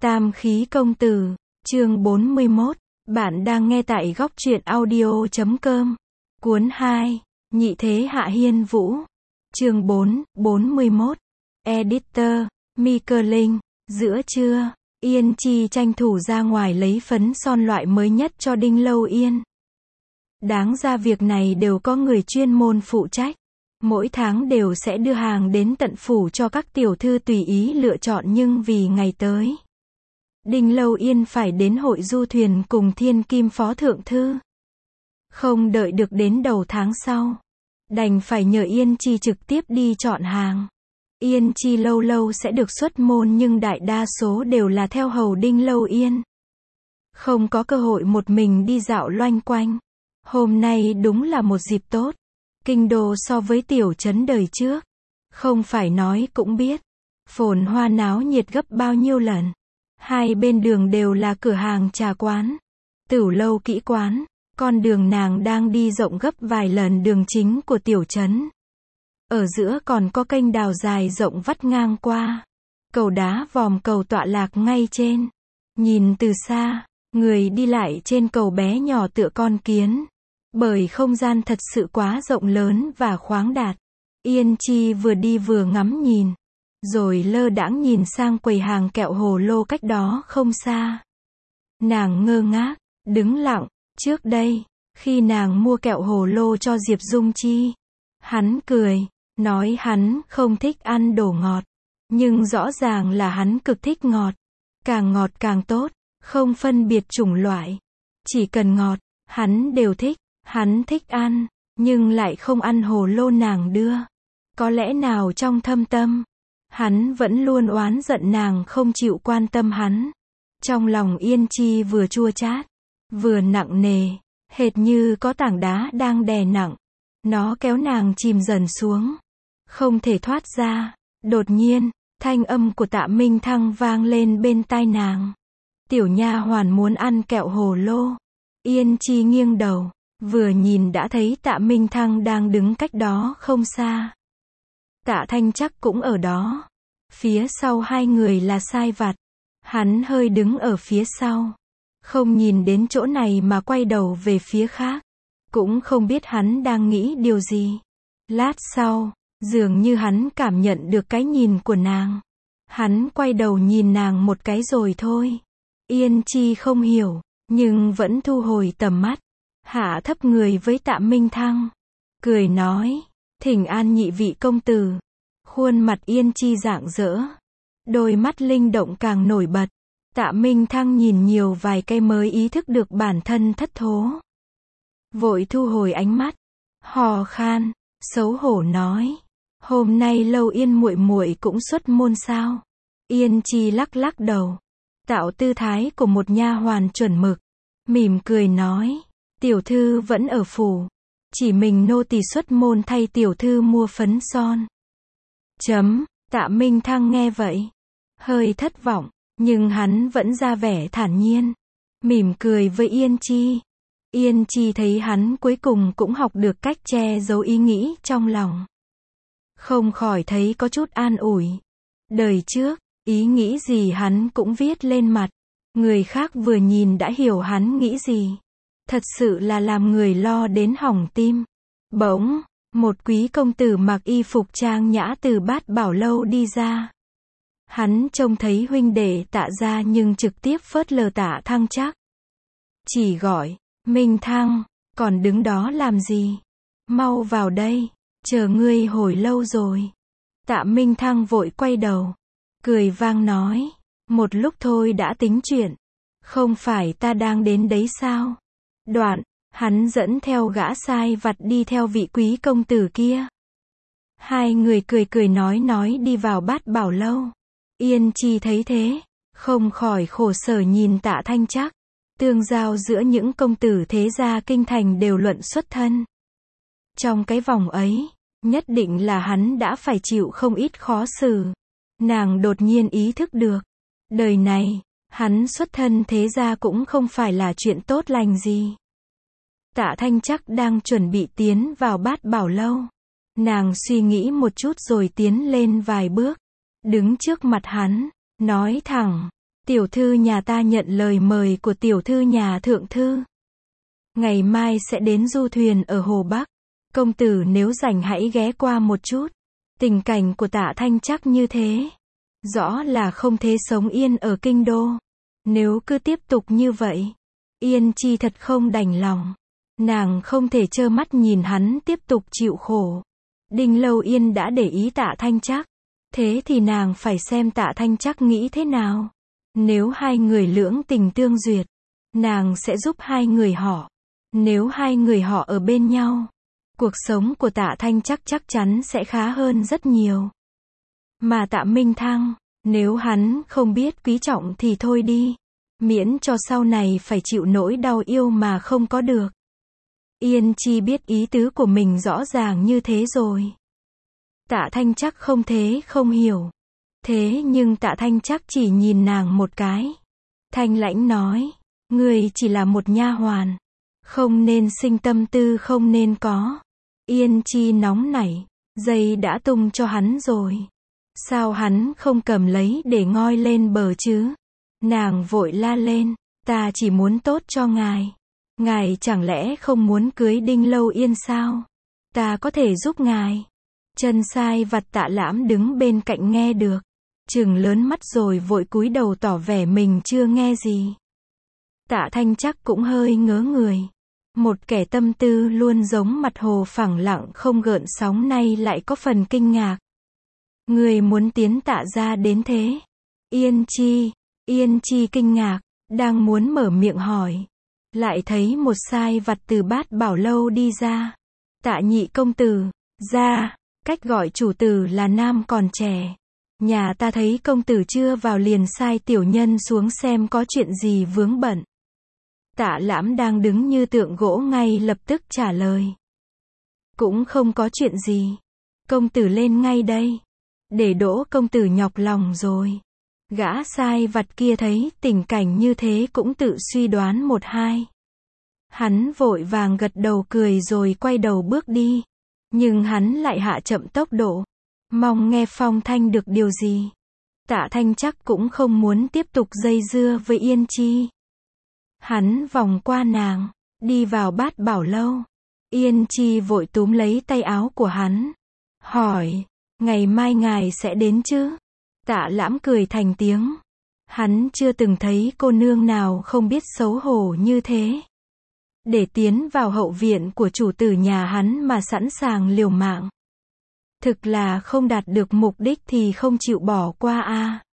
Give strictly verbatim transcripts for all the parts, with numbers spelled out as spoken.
Tam khí công tử, chương bốn mươi mốt. Bạn đang nghe tại góc truyện audio chấm com. Cuốn hai, Nhị thế hạ hiên vũ. Chương bốn, bốn mươi mốt. Editor, Mika Linh. Giữa trưa, Yên Chi tranh thủ ra ngoài lấy phấn son loại mới nhất cho Đinh Lâu Yên. Đáng ra việc này đều có người chuyên môn phụ trách. Mỗi tháng đều sẽ đưa hàng đến tận phủ cho các tiểu thư tùy ý lựa chọn, nhưng vì ngày tới Đinh Lâu Yên phải đến hội du thuyền cùng thiên kim phó thượng thư. Không đợi được đến đầu tháng sau, đành phải nhờ Yên Chi trực tiếp đi chọn hàng. Yên Chi lâu lâu sẽ được xuất môn nhưng đại đa số đều là theo hầu Đinh Lâu Yên. Không có cơ hội một mình đi dạo loanh quanh. Hôm nay đúng là một dịp tốt. Kinh đô so với tiểu trấn đời trước, không phải nói cũng biết, phồn hoa náo nhiệt gấp bao nhiêu lần. Hai bên đường đều là cửa hàng trà quán, tửu lâu kỹ quán, con đường nàng đang đi rộng gấp vài lần đường chính của tiểu trấn. Ở giữa còn có kênh đào dài rộng vắt ngang qua. Cầu đá vòm cầu tọa lạc ngay trên. Nhìn từ xa, người đi lại trên cầu bé nhỏ tựa con kiến. Bởi không gian thật sự quá rộng lớn và khoáng đạt. Yên Chi vừa đi vừa ngắm nhìn, rồi lơ đãng nhìn sang quầy hàng kẹo hồ lô cách đó không xa. Nàng ngơ ngác, đứng lặng. Trước đây, khi nàng mua kẹo hồ lô cho Diệp Dung Chi, hắn cười, nói hắn không thích ăn đồ ngọt. Nhưng rõ ràng là hắn cực thích ngọt. Càng ngọt càng tốt, không phân biệt chủng loại. Chỉ cần ngọt, hắn đều thích. Hắn thích ăn, nhưng lại không ăn hồ lô nàng đưa. Có lẽ nào trong thâm tâm, hắn vẫn luôn oán giận nàng không chịu quan tâm hắn. Trong lòng Yên Chi vừa chua chát, vừa nặng nề, hệt như có tảng đá đang đè nặng. Nó kéo nàng chìm dần xuống, không thể thoát ra. Đột nhiên, thanh âm của Tạ Minh Thăng vang lên bên tai nàng. Tiểu nha hoàn muốn ăn kẹo hồ lô. Yên Chi nghiêng đầu, vừa nhìn đã thấy Tạ Minh Thăng đang đứng cách đó không xa. Tạ Thanh Chắc cũng ở đó. Phía sau hai người là sai vặt. Hắn hơi đứng ở phía sau, không nhìn đến chỗ này mà quay đầu về phía khác. Cũng không biết hắn đang nghĩ điều gì. Lát sau, dường như hắn cảm nhận được cái nhìn của nàng. Hắn quay đầu nhìn nàng một cái rồi thôi. Yên Chi không hiểu, nhưng vẫn thu hồi tầm mắt. Hạ thấp người với Tạ Minh Thăng, cười nói, thỉnh an nhị vị công tử. Khuôn mặt Yên Chi rạng rỡ, đôi mắt linh động càng nổi bật. Tạ Minh Thăng nhìn nhiều vài cây mới ý thức được bản thân thất thố. Vội thu hồi ánh mắt, hò khan, xấu hổ nói, hôm nay Lâu Yên muội muội cũng xuất môn sao? Yên Chi lắc lắc đầu, tạo tư thái của một nha hoàn chuẩn mực, mỉm cười nói, tiểu thư vẫn ở phủ, chỉ mình nô tỳ xuất môn thay tiểu thư mua phấn son. Chấm, Tạ Minh Thăng nghe vậy, hơi thất vọng, nhưng hắn vẫn ra vẻ thản nhiên, mỉm cười với Yên Chi. Yên Chi thấy hắn cuối cùng cũng học được cách che giấu ý nghĩ trong lòng. Không khỏi thấy có chút an ủi. Đời trước, ý nghĩ gì hắn cũng viết lên mặt. Người khác vừa nhìn đã hiểu hắn nghĩ gì. Thật sự là làm người lo đến hỏng tim. Bỗng, một quý công tử mặc y phục trang nhã từ Bát Bảo Lâu đi ra. Hắn trông thấy huynh đệ Tạ gia nhưng trực tiếp phớt lờ Tạ Thăng Chắc. Chỉ gọi, Minh Thăng, còn đứng đó làm gì? Mau vào đây, chờ ngươi hồi lâu rồi. Tạ Minh Thăng vội quay đầu, cười vang nói, một lúc thôi đã tính chuyện. Không phải ta đang đến đấy sao? Đoạn, hắn dẫn theo gã sai vặt đi theo vị quý công tử kia. Hai người cười cười nói nói đi vào Bát Bảo Lâu. Yên Chi thấy thế, không khỏi khổ sở nhìn Tạ Thanh Chắc. Tương giao giữa những công tử thế gia kinh thành đều luận xuất thân. Trong cái vòng ấy, nhất định là hắn đã phải chịu không ít khó xử. Nàng đột nhiên ý thức được, đời này, hắn xuất thân thế gia cũng không phải là chuyện tốt lành gì. Tạ Thanh Chắc đang chuẩn bị tiến vào Bát Bảo Lâu. Nàng suy nghĩ một chút rồi tiến lên vài bước, đứng trước mặt hắn, nói thẳng, Tiểu thư nhà ta nhận lời mời của tiểu thư nhà thượng thư. Ngày mai sẽ đến du thuyền ở Hồ Bắc. Công tử nếu rảnh hãy ghé qua một chút. Tình cảnh của Tạ Thanh Trắc như thế. Rõ là không thể sống yên ở kinh đô. Nếu cứ tiếp tục như vậy, Yên Chi thật không đành lòng. Nàng không thể trơ mắt nhìn hắn tiếp tục chịu khổ. Đinh Lâu Yên đã để ý Tạ Thanh Trắc. Thế thì nàng phải xem Tạ Thanh Trắc nghĩ thế nào. Nếu hai người lưỡng tình tương duyệt, nàng sẽ giúp hai người họ. Nếu hai người họ ở bên nhau, cuộc sống của Tạ Thanh Trắc chắc chắn sẽ khá hơn rất nhiều. Mà Tạ Minh Thăng, nếu hắn không biết quý trọng thì thôi đi. Miễn cho sau này phải chịu nỗi đau yêu mà không có được. Yên Chi biết ý tứ của mình rõ ràng như thế rồi. Tạ Thanh Trắc không thế không hiểu. Thế nhưng Tạ Thanh Trắc chỉ nhìn nàng một cái. Thanh lãnh nói, người chỉ là một nha hoàn. Không nên sinh tâm tư không nên có. Yên Chi nóng nảy, dây đã tung cho hắn rồi. Sao hắn không cầm lấy để ngoi lên bờ chứ? Nàng vội la lên, ta chỉ muốn tốt cho ngài. Ngài chẳng lẽ không muốn cưới Đinh Lâu Yên sao? Ta có thể giúp ngài. Chân sai vặt Tạ Lãm đứng bên cạnh nghe được. Trừng lớn mắt rồi vội cúi đầu tỏ vẻ mình chưa nghe gì. Tạ Thanh Trắc cũng hơi ngớ người. Một kẻ tâm tư luôn giống mặt hồ phẳng lặng không gợn sóng nay lại có phần kinh ngạc. Người muốn tiến Tạ ra đến thế. Yên Chi, Yên Chi kinh ngạc, đang muốn mở miệng hỏi. Lại thấy một sai vặt từ Bát Bảo Lâu đi ra. Tạ nhị công tử, ra, cách gọi chủ tử là nam còn trẻ. Nhà ta thấy công tử chưa vào liền sai tiểu nhân xuống xem có chuyện gì vướng bận. Tạ Lãm đang đứng như tượng gỗ ngay lập tức trả lời. Cũng không có chuyện gì. Công tử lên ngay đây. Để đỗ công tử nhọc lòng rồi. Gã sai vặt kia thấy tình cảnh như thế cũng tự suy đoán một hai. Hắn vội vàng gật đầu cười rồi quay đầu bước đi. Nhưng hắn lại hạ chậm tốc độ. Mong nghe phong thanh được điều gì. Tạ Thanh Trắc cũng không muốn tiếp tục dây dưa với Yên Chi. Hắn vòng qua nàng, đi vào Bát Bảo Lâu. Yên Chi vội túm lấy tay áo của hắn. Hỏi, ngày mai ngài sẽ đến chứ? Tạ Lãm cười thành tiếng. Hắn chưa từng thấy cô nương nào không biết xấu hổ như thế. Để tiến vào hậu viện của chủ tử nhà hắn mà sẵn sàng liều mạng. Thực là không đạt được mục đích thì không chịu bỏ qua a. À.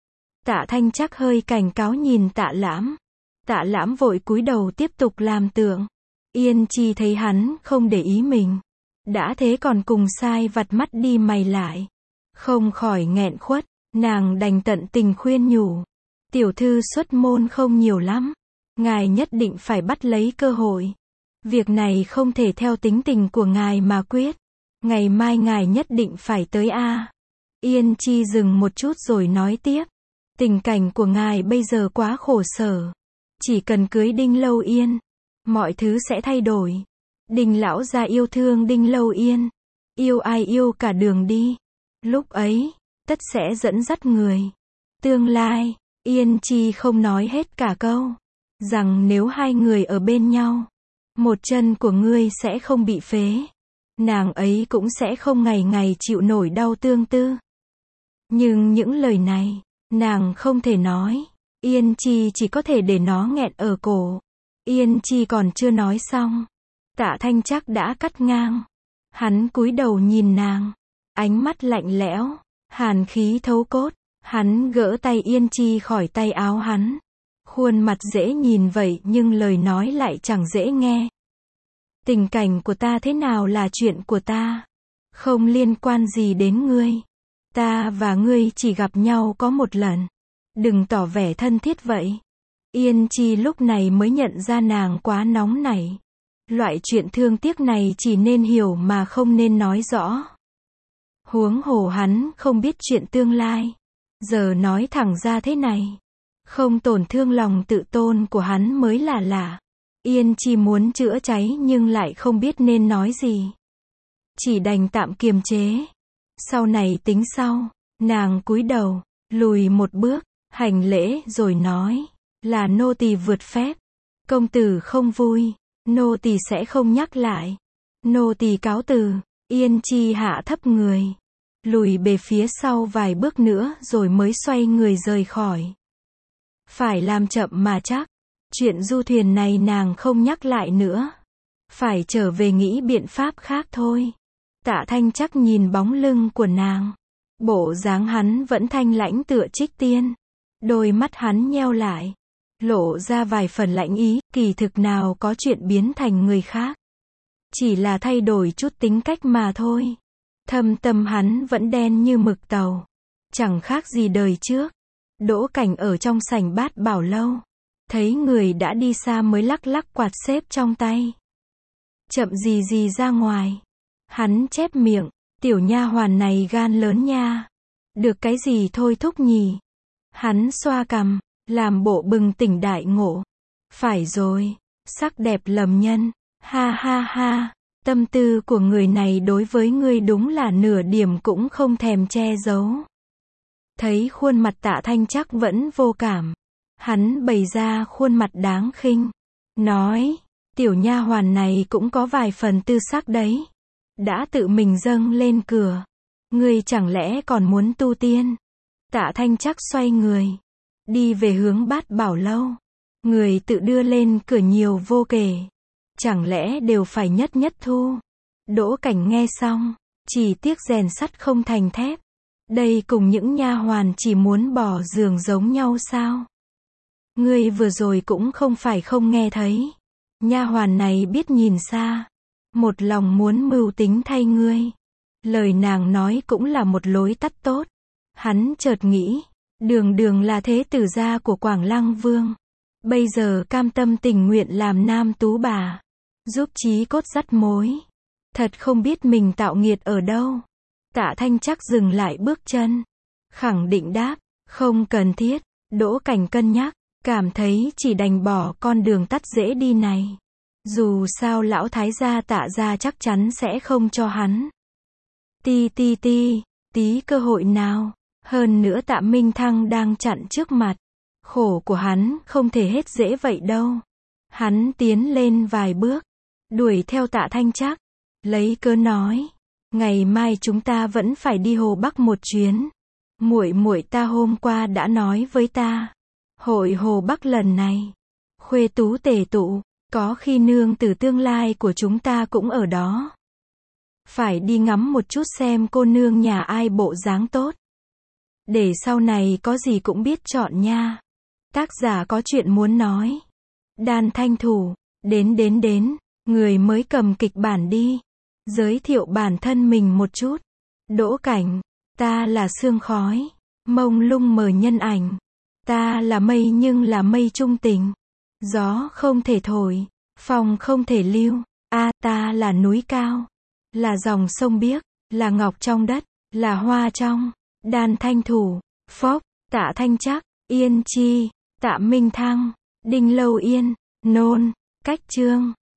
Tạ Thanh Trắc hơi cảnh cáo nhìn Tạ Lãm. Tạ Lãm vội cúi đầu tiếp tục làm tượng. Yên Chi thấy hắn không để ý mình. Đã thế còn cùng sai vặt mắt đi mày lại. Không khỏi nghẹn khuất, nàng đành tận tình khuyên nhủ. Tiểu thư xuất môn không nhiều lắm. Ngài nhất định phải bắt lấy cơ hội. Việc này không thể theo tính tình của ngài mà quyết. Ngày mai ngài nhất định phải tới a. À. Yên Chi dừng một chút rồi nói tiếp. Tình cảnh của ngài bây giờ quá khổ sở. Chỉ cần cưới Đinh Lâu Yên, mọi thứ sẽ thay đổi. Đinh lão gia yêu thương Đinh Lâu Yên. Yêu ai yêu cả đường đi. Lúc ấy, tất sẽ dẫn dắt người. Tương lai, Yên Chi không nói hết cả câu. Rằng nếu hai người ở bên nhau, một chân của ngươi sẽ không bị phế. Nàng ấy cũng sẽ không ngày ngày chịu nổi đau tương tư. Nhưng những lời này, nàng không thể nói. Yên Chi chỉ có thể để nó nghẹn ở cổ. Yên Chi còn chưa nói xong. Tạ Thanh Trắc đã cắt ngang. Hắn cúi đầu nhìn nàng. Ánh mắt lạnh lẽo, hàn khí thấu cốt. Hắn gỡ tay Yên Chi khỏi tay áo hắn. Khuôn mặt dễ nhìn vậy nhưng lời nói lại chẳng dễ nghe. Tình cảnh của ta thế nào là chuyện của ta. Không liên quan gì đến ngươi. Ta và ngươi chỉ gặp nhau có một lần. Đừng tỏ vẻ thân thiết vậy. Yên Chi lúc này mới nhận ra nàng quá nóng nảy. Loại chuyện thương tiếc này chỉ nên hiểu mà không nên nói rõ. Huống hồ hắn không biết chuyện tương lai. Giờ nói thẳng ra thế này. Không tổn thương lòng tự tôn của hắn mới là lạ. Yên Chi muốn chữa cháy nhưng lại không biết nên nói gì. Chỉ đành tạm kiềm chế. Sau này tính sau. Nàng cúi đầu, lùi một bước. hành lễ rồi nói, là nô tỳ vượt phép. Công tử không vui, nô tỳ sẽ không nhắc lại. Nô tỳ cáo từ. Yên Chi hạ thấp người, lùi về phía sau vài bước nữa rồi mới xoay người rời khỏi. Phải làm chậm mà chắc. Chuyện du thuyền này nàng không nhắc lại nữa. Phải trở về nghĩ biện pháp khác thôi. Tạ Thanh Trắc nhìn bóng lưng của nàng. Bộ dáng hắn vẫn thanh lãnh tựa Trích Tiên. Đôi mắt hắn nheo lại, lộ ra vài phần lãnh ý, kỳ thực nào có chuyện biến thành người khác. Chỉ là thay đổi chút tính cách mà thôi. Thâm tâm hắn vẫn đen như mực tàu. Chẳng khác gì đời trước. Đỗ Cảnh ở trong sảnh Bát Bảo Lâu. Thấy người đã đi xa mới lắc lắc quạt xếp trong tay. Chậm gì gì ra ngoài. Hắn chép miệng, tiểu nha hoàn này gan lớn nha. Được cái gì thôi thúc nhỉ. Hắn xoa cằm, làm bộ bừng tỉnh đại ngộ. Phải rồi, sắc đẹp lầm nhân. Ha ha ha, tâm tư của người này đối với ngươi đúng là nửa điểm cũng không thèm che giấu. Thấy khuôn mặt Tạ Thanh Trắc vẫn vô cảm. Hắn bày ra khuôn mặt đáng khinh. Nói, tiểu nha hoàn này cũng có vài phần tư sắc đấy. Đã tự mình dâng lên cửa. Ngươi chẳng lẽ còn muốn tu tiên? Tạ Thanh Trắc xoay người. Đi về hướng Bát Bảo Lâu. Người tự đưa lên cửa nhiều vô kể. Chẳng lẽ đều phải nhất nhất thu? Đỗ Cảnh nghe xong. Chỉ tiếc rèn sắt không thành thép. Đây cùng những nha hoàn chỉ muốn bỏ giường giống nhau sao? Ngươi vừa rồi cũng không phải không nghe thấy. Nha hoàn này biết nhìn xa. Một lòng muốn mưu tính thay ngươi. Lời nàng nói cũng là một lối tắt tốt. Hắn chợt nghĩ. Đường đường là thế tử gia của Quảng Lăng Vương. Bây giờ cam tâm tình nguyện làm nam tú bà. Giúp Chí Cốt dắt mối. Thật không biết mình tạo nghiệt ở đâu. Tạ Thanh Trắc dừng lại bước chân. Khẳng định đáp. Không cần thiết. Đỗ Cảnh cân nhắc. Cảm thấy chỉ đành bỏ con đường tắt dễ đi này. Dù sao lão thái gia Tạ gia chắc chắn sẽ không cho hắn. Ti ti ti. Tí cơ hội nào. Hơn nữa Tạ Minh Thăng đang chặn trước mặt. Khổ của hắn không thể hết dễ vậy đâu. Hắn tiến lên vài bước. Đuổi theo Tạ Thanh Trắc. Lấy cớ nói. Ngày mai chúng ta vẫn phải đi Hồ Bắc một chuyến. Muội muội ta hôm qua đã nói với ta. Hội Hồ Bắc lần này. Khuê tú tề tụ. Có khi nương tử tương lai của chúng ta cũng ở đó. Phải đi ngắm một chút xem cô nương nhà ai bộ dáng tốt. Để sau này có gì cũng biết chọn nha. Tác giả có chuyện muốn nói. Đan Thanh Thủ. Đến đến đến. Người mới cầm kịch bản đi. Giới thiệu bản thân mình một chút. Đỗ Cảnh. Ta là sương khói. Mông lung mờ nhân ảnh. Ta là mây nhưng là mây trung tình. Gió không thể thổi. Phong không thể lưu. A ta là núi cao. Là dòng sông biếc. Là ngọc trong đất. Là hoa trong. Đan Thanh Thủ. Phốc. Tạ Thanh Trắc. Yên Chi. Tạ Minh Thăng. Đinh Lâu Yên. Nôn. Cách chương.